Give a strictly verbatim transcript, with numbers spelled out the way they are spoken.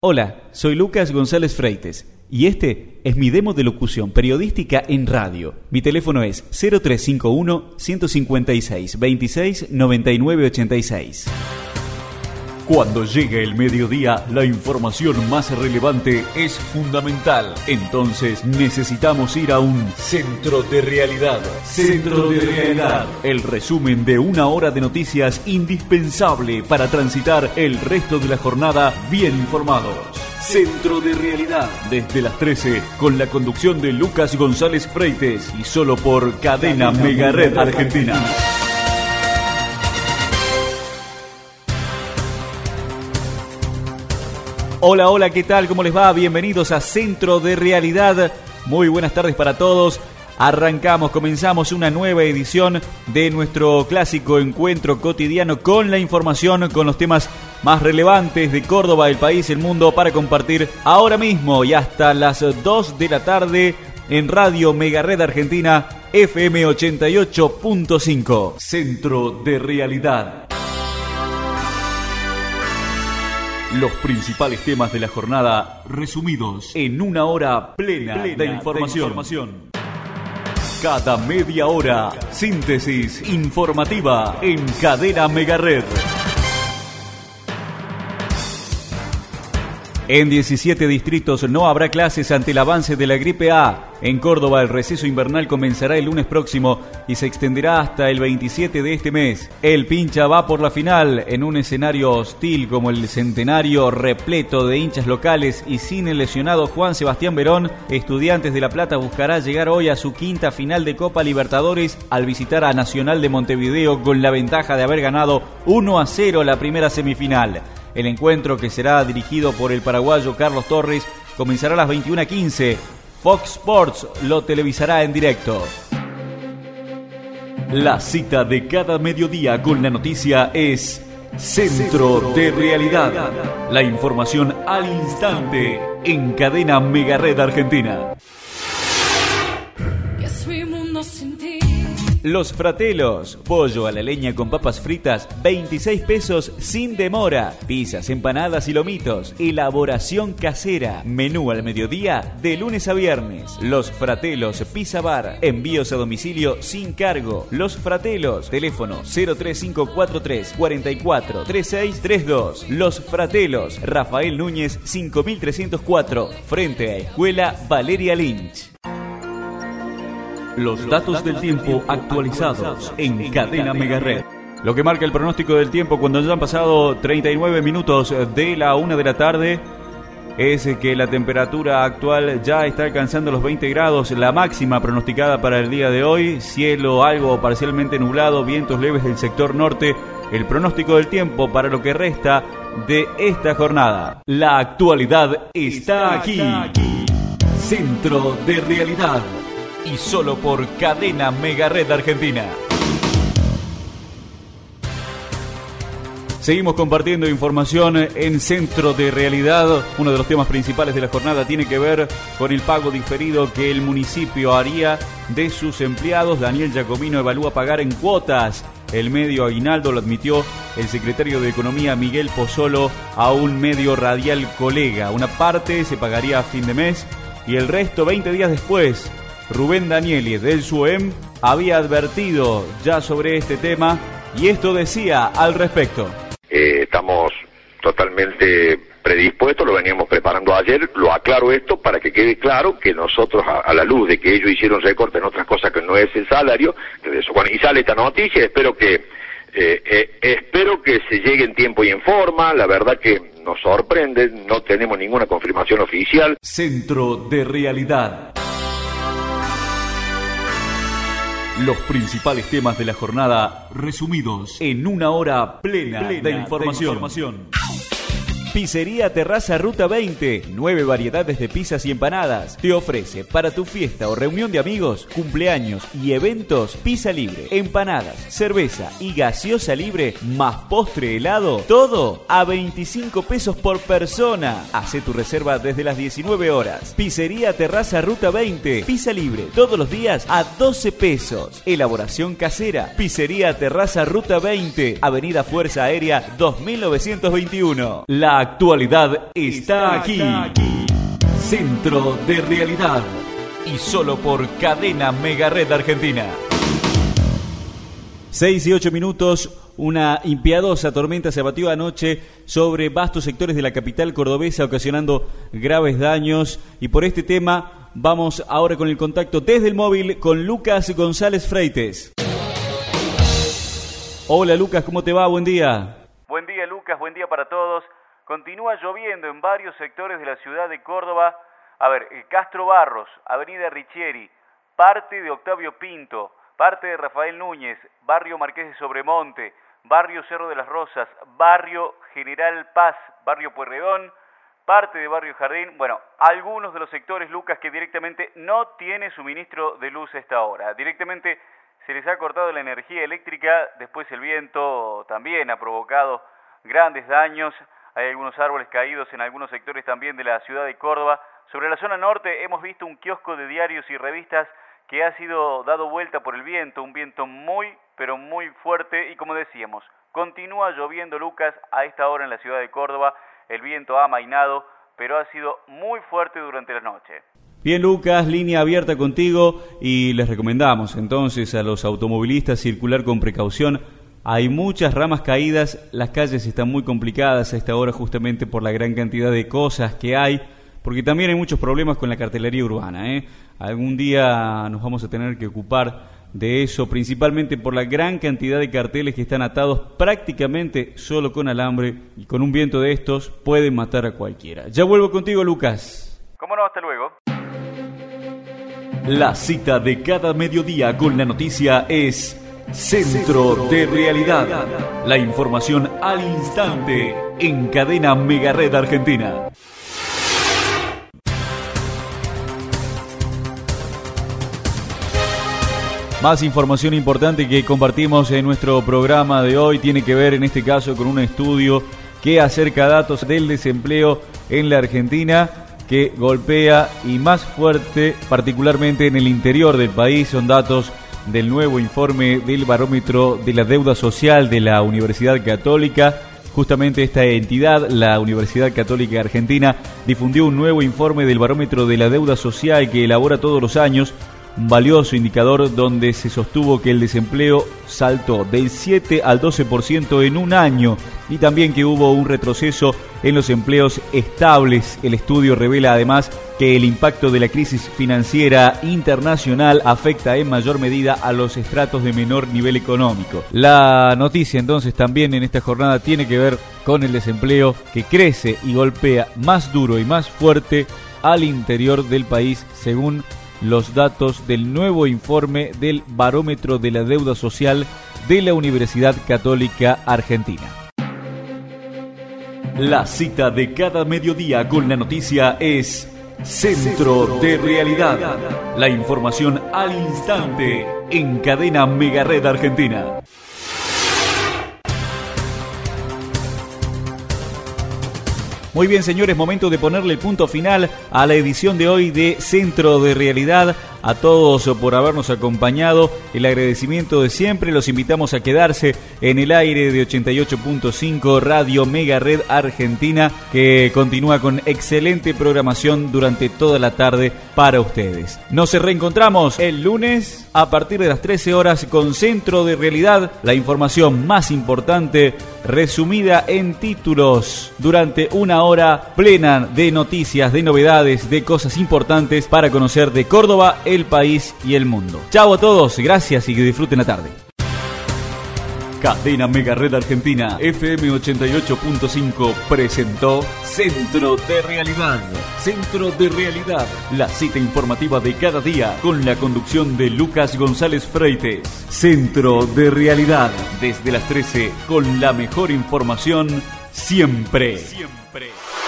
Hola, soy Lucas González Freites y este es mi demo de locución periodística en radio. Mi teléfono es cero tres cinco uno, uno cinco seis, veintiséis, noventa y nueve ochenta y seis. Cuando llega el mediodía, la información más relevante es fundamental. Entonces necesitamos ir a un Centro de Realidad. Centro de Realidad. El resumen de una hora de noticias indispensable para transitar el resto de la jornada bien informados. Centro de Realidad. Desde las trece, con la conducción de Lucas González Freites y solo por Cadena, Cadena Mega Red Argentina. Hola, hola, ¿qué tal? ¿Cómo les va? Bienvenidos a Centro de Realidad. Muy buenas tardes para todos. Arrancamos, comenzamos una nueva edición de nuestro clásico encuentro cotidiano con la información, con los temas más relevantes de Córdoba, el país, el mundo, para compartir ahora mismo y hasta las dos de la tarde en Radio Mega Red Argentina, F M ochenta y ocho punto cinco. Centro de Realidad. Los principales temas de la jornada resumidos en una hora plena, plena de, información. de información. Cada media hora, síntesis informativa en Cadena Mega Red. En diecisiete distritos no habrá clases ante el avance de la gripe A. En Córdoba el receso invernal comenzará el lunes próximo y se extenderá hasta el veintisiete de este mes. El Pincha va por la final en un escenario hostil como el Centenario, repleto de hinchas locales y sin el lesionado Juan Sebastián Verón. Estudiantes de La Plata buscará llegar hoy a su quinta final de Copa Libertadores al visitar a Nacional de Montevideo con la ventaja de haber ganado uno a cero la primera semifinal. El encuentro, que será dirigido por el paraguayo Carlos Torres, comenzará a las veintiuna quince. Fox Sports lo televisará en directo. La cita de cada mediodía con la noticia es Centro de Realidad. La información al instante en Cadena Mega Red Argentina. Los Fratellos, pollo a la leña con papas fritas, veintiséis pesos sin demora. Pizzas, empanadas y lomitos, elaboración casera. Menú al mediodía de lunes a viernes. Los Fratellos Pizza Bar, envíos a domicilio sin cargo. Los Fratellos, teléfono cero tres cinco cuatro tres, cuatro cuatro, tres seis tres dos. Los Fratellos, Rafael Núñez cinco mil trescientos cuatro, frente a Escuela Valeria Lynch. Los datos del tiempo actualizados en Cadena Mega Red. Lo que marca el pronóstico del tiempo cuando ya han pasado treinta y nueve minutos de la una de la tarde es que la temperatura actual ya está alcanzando los veinte grados, la máxima pronosticada para el día de hoy, cielo algo parcialmente nublado, vientos leves del sector norte. El pronóstico del tiempo para lo que resta de esta jornada. La actualidad está aquí. Centro de Realidad. Y solo por Cadena Mega Red Argentina. Seguimos compartiendo información en Centro de Realidad. Uno de los temas principales de la jornada tiene que ver con el pago diferido que el municipio haría de sus empleados. Daniel Giacomino evalúa pagar en cuotas el medio aguinaldo, lo admitió el secretario de Economía Miguel Pozzolo a un medio radial colega. Una parte se pagaría a fin de mes y el resto veinte días después. Rubén Danieli del SUEM había advertido ya sobre este tema y esto decía al respecto. Eh, estamos totalmente predispuestos, lo veníamos preparando ayer, lo aclaro esto para que quede claro que nosotros, a, a la luz de que ellos hicieron recortes en otras cosas que no es el salario, eso, bueno, y sale esta noticia, espero que eh, eh, espero que se llegue en tiempo y en forma. La verdad que nos sorprende, no tenemos ninguna confirmación oficial. Centro de Realidad. Los principales temas de la jornada resumidos en una hora plena, plena de información. De información. Pizzería Terraza Ruta veinte, nueve variedades de pizzas y empanadas. Te ofrece para tu fiesta o reunión de amigos, cumpleaños y eventos, pizza libre, empanadas, cerveza y gaseosa libre, más postre helado, todo a veinticinco pesos por persona. Hacé tu reserva desde las diecinueve horas. Pizzería Terraza Ruta veinte, pizza libre todos los días a doce pesos. Elaboración casera. Pizzería Terraza Ruta veinte, Avenida Fuerza Aérea dos mil novecientos veintiuno. La actualidad está aquí. Centro de Realidad. Y solo por Cadena Mega Red Argentina. Seis y ocho minutos. Una impiadosa tormenta se abatió anoche sobre vastos sectores de la capital cordobesa, ocasionando graves daños. Y por este tema vamos ahora con el contacto desde el móvil con Lucas González Freites. Hola Lucas, ¿cómo te va? Buen día. Buen día Lucas, buen día para todos. Continúa lloviendo en varios sectores de la ciudad de Córdoba. A ver, Castro Barros, Avenida Richieri, parte de Octavio Pinto, parte de Rafael Núñez, Barrio Marqués de Sobremonte, Barrio Cerro de las Rosas, Barrio General Paz, Barrio Pueyrredón, parte de Barrio Jardín. Bueno, algunos de los sectores, Lucas, que directamente no tiene suministro de luz a esta hora. Directamente se les ha cortado la energía eléctrica, después el viento también ha provocado grandes daños. Hay algunos árboles caídos en algunos sectores también de la ciudad de Córdoba. Sobre la zona norte hemos visto un kiosco de diarios y revistas que ha sido dado vuelta por el viento, un viento muy, pero muy fuerte, y como decíamos, continúa lloviendo, Lucas, a esta hora en la ciudad de Córdoba. El viento ha amainado, pero ha sido muy fuerte durante la noche. Bien, Lucas, línea abierta contigo, y les recomendamos entonces a los automovilistas circular con precaución. Hay muchas ramas caídas, las calles están muy complicadas a esta hora justamente por la gran cantidad de cosas que hay, porque también hay muchos problemas con la cartelería urbana, ¿eh? Algún día nos vamos a tener que ocupar de eso, principalmente por la gran cantidad de carteles que están atados prácticamente solo con alambre, y con un viento de estos pueden matar a cualquiera. Ya vuelvo contigo, Lucas. ¿Cómo no? Hasta luego. La cita de cada mediodía con la noticia es Centro de Realidad. La información al instante en Cadena Mega Red Argentina. Más información importante que compartimos en nuestro programa de hoy tiene que ver en este caso con un estudio que acerca datos del desempleo en la Argentina, que golpea y más fuerte particularmente en el interior del país. Son datos del nuevo informe del barómetro de la deuda social de la Universidad Católica. Justamente esta entidad, la Universidad Católica Argentina, difundió un nuevo informe del barómetro de la deuda social que elabora todos los años, un valioso indicador donde se sostuvo que el desempleo saltó del siete al doce por ciento en un año, y también que hubo un retroceso en los empleos estables. El estudio revela además que el impacto de la crisis financiera internacional afecta en mayor medida a los estratos de menor nivel económico. La noticia entonces también en esta jornada tiene que ver con el desempleo, que crece y golpea más duro y más fuerte al interior del país, según los datos del nuevo informe del barómetro de la deuda social de la Universidad Católica Argentina. La cita de cada mediodía con la noticia es Centro de Realidad. La información al instante en Cadena Mega Red Argentina. Muy bien, señores, momento de ponerle el punto final a la edición de hoy de Centro de Realidad. A todos por habernos acompañado, el agradecimiento de siempre. Los invitamos a quedarse en el aire de ochenta y ocho punto cinco Radio Mega Red Argentina, que continúa con excelente programación durante toda la tarde para ustedes. Nos reencontramos el lunes a partir de las trece horas con Centro de Realidad, la información más importante resumida en títulos, durante una hora plena de noticias, de novedades, de cosas importantes para conocer de Córdoba, el país y el mundo. Chao a todos, gracias y que disfruten la tarde. Cadena Mega Red Argentina, F M ochenta y ocho punto cinco presentó Centro de Realidad. Centro de Realidad, la cita informativa de cada día con la conducción de Lucas González Freites. Centro de Realidad, desde las trece con la mejor información siempre. Siempre.